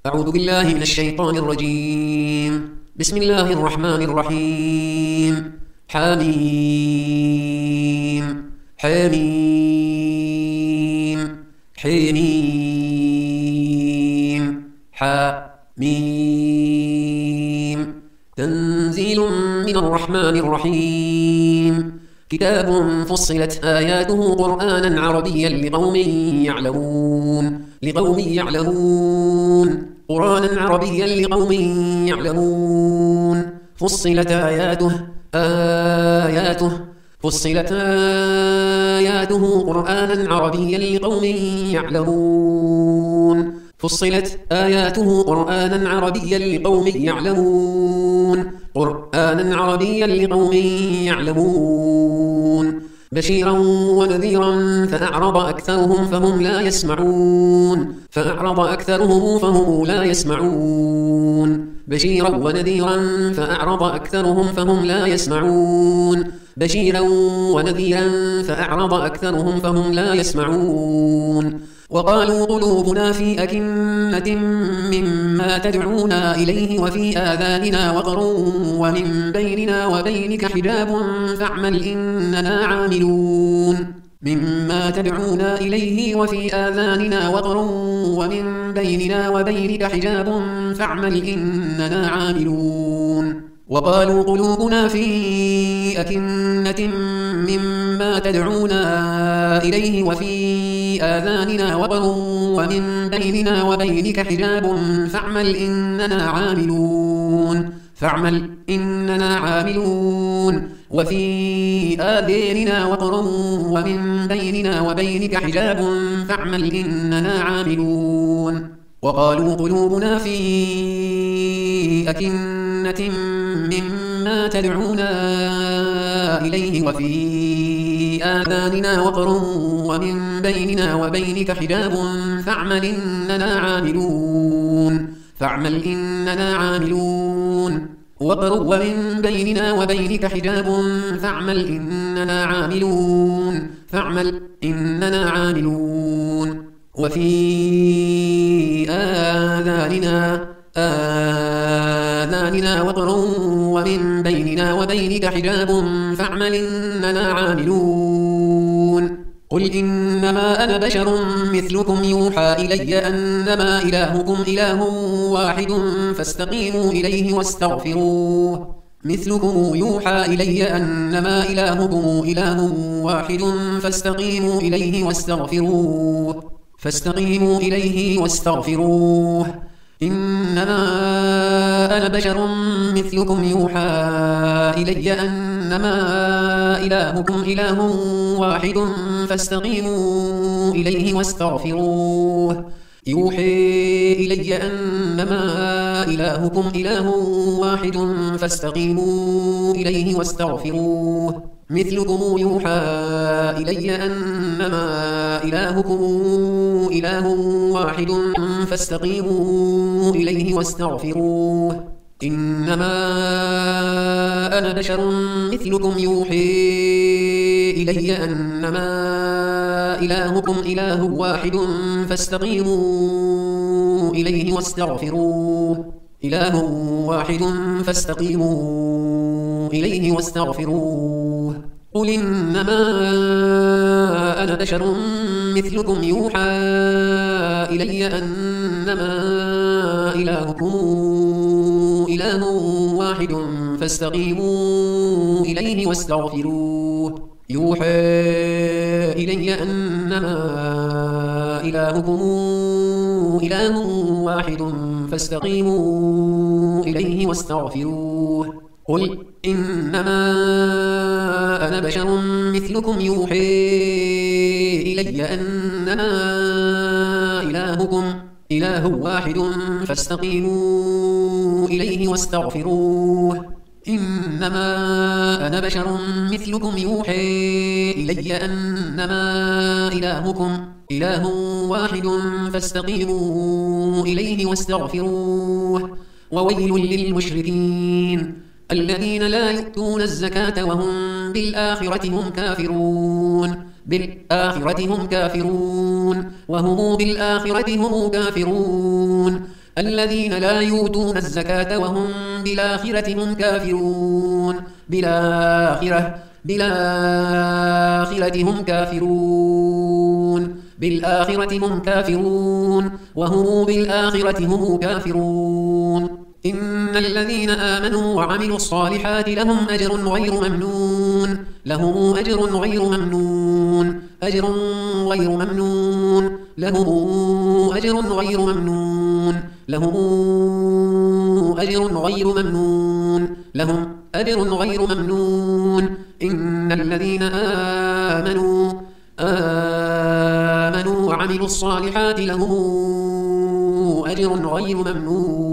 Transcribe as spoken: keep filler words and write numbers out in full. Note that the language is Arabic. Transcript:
أعوذ بالله من الشيطان الرجيم. بسم الله الرحمن الرحيم. حميم حميم حميم حميم. تنزيل من الرحمن الرحيم. كتاب فصلت آياته قرآنا عربيا لقوم يعلمون لقوم يعلمون قرآنا عربيا لقوم يعلمون. فصلت آياته آياته فصلت آياته قرآنا عربيا لقوم يعلمون. فصلت آياته قرآنا عربيا لقوم يعلمون قرآنا عربيا لقوم يعلمون. بشيرا ونذيرا فأعرض أكثرهم فهم لا يسمعون فأعرض أكثرهم فهم لا يسمعون. بشيرا ونذيرا فأعرض أكثرهم فهم لا يسمعون. بشيرا ونذيرا فأعرض أكثرهم فهم لا يسمعون. وقالوا قلوبنا في أكنة مما تدعونا إليه وفي آذاننا وقر ومن بيننا وبينك حجاب فاعمل إننا عاملون. مما تدعونا إليه وفي آذاننا وقر ومن بيننا وبينك حجاب فاعمل إننا عاملون. وقالوا قلوبنا في أكنة مما تدعونا إليه وفي آذاننا وقر ومن بيننا وبينك حجاب فاعمل إننا عاملون فاعمل إننا عاملون. وفي آذاننا وقر ومن بيننا وبينك حجاب فاعمل إننا عاملون. وقالوا قلوبنا في أكنة مما تدعونا إليه وفي آذاننا وقر ومن بيننا وبينك حجاب فاعمل إننا عاملون فاعمل إننا عاملون. وقر ومن بيننا وبينك حجاب فاعمل إننا عاملون فاعمل إننا عاملون. وفي آذاننا آذاننا وقر ومن بيننا وبينك حجاب فاعمل إننا عاملون. قل إنما أنا بشر مثلكم يوحى إلي أنما إلهكم إله واحد فاستقيموا إليه واستغفروه. مثلكم يوحى إلي أنما إلهكم إله واحد فاستقيموا إليه واستغفروه فاستقيموا إليه واستغفروه. إنما أنا بشر مثلكم يوحى إلي أنما إلهكم إله واحد فاستقيموا إليه واستغفروه. يوحي إلي أنما إلهكم إله واحد فاستقيموا إليه واستغفروه. مثلكم يوحى إلي أنما إلهكم إله واحد فاستقيموا إليه واستغفروه. إنما أنا بشر مثلكم يوحي إلي أنما إلهكم إله واحد فاستقيموا إليه واستغفروه. إله واحد فاستقيموا إليه واستغفروه. قل إنما أنا بشر مثلكم يوحى إلي أنما إلهكم إله واحد فاستقيموا إليه واستغفروه. يوحى إلي أنما إلهكم إله واحد فاستقيموا إليه واستغفروه. قل إنما أنا بشر مثلكم يوحي إلي أنما إلهكم إله واحد فاستقيموا إليه واستغفروه. إنما أنا بشر مثلكم يوحي إلي أنما إلهكم إله واحد فاستقيموا إليه واستغفروه. وويل للمشركين الذين لا يؤتون الزكاة وهم بالآخرة هم كافرون بالآخرة هم كافرون وهم بالآخرة هم كافرون الذين لا يؤتون الزكاة وهم بالآخرة هم كافرون بالآخرة بالآخرة هم كافرون بالآخرة هم كافرون وهم بالآخرة هم كافرون إن الذين آمنوا وعملوا الصالحات لهم أجر غير ممنون لهم أجر غير ممنون أجر غير ممنون لهم أجر غير ممنون لهم أجر غير ممنون لهم أجر غير ممنون إن الذين آمنوا آمنوا وعملوا الصالحات لهم أجر غير ممنون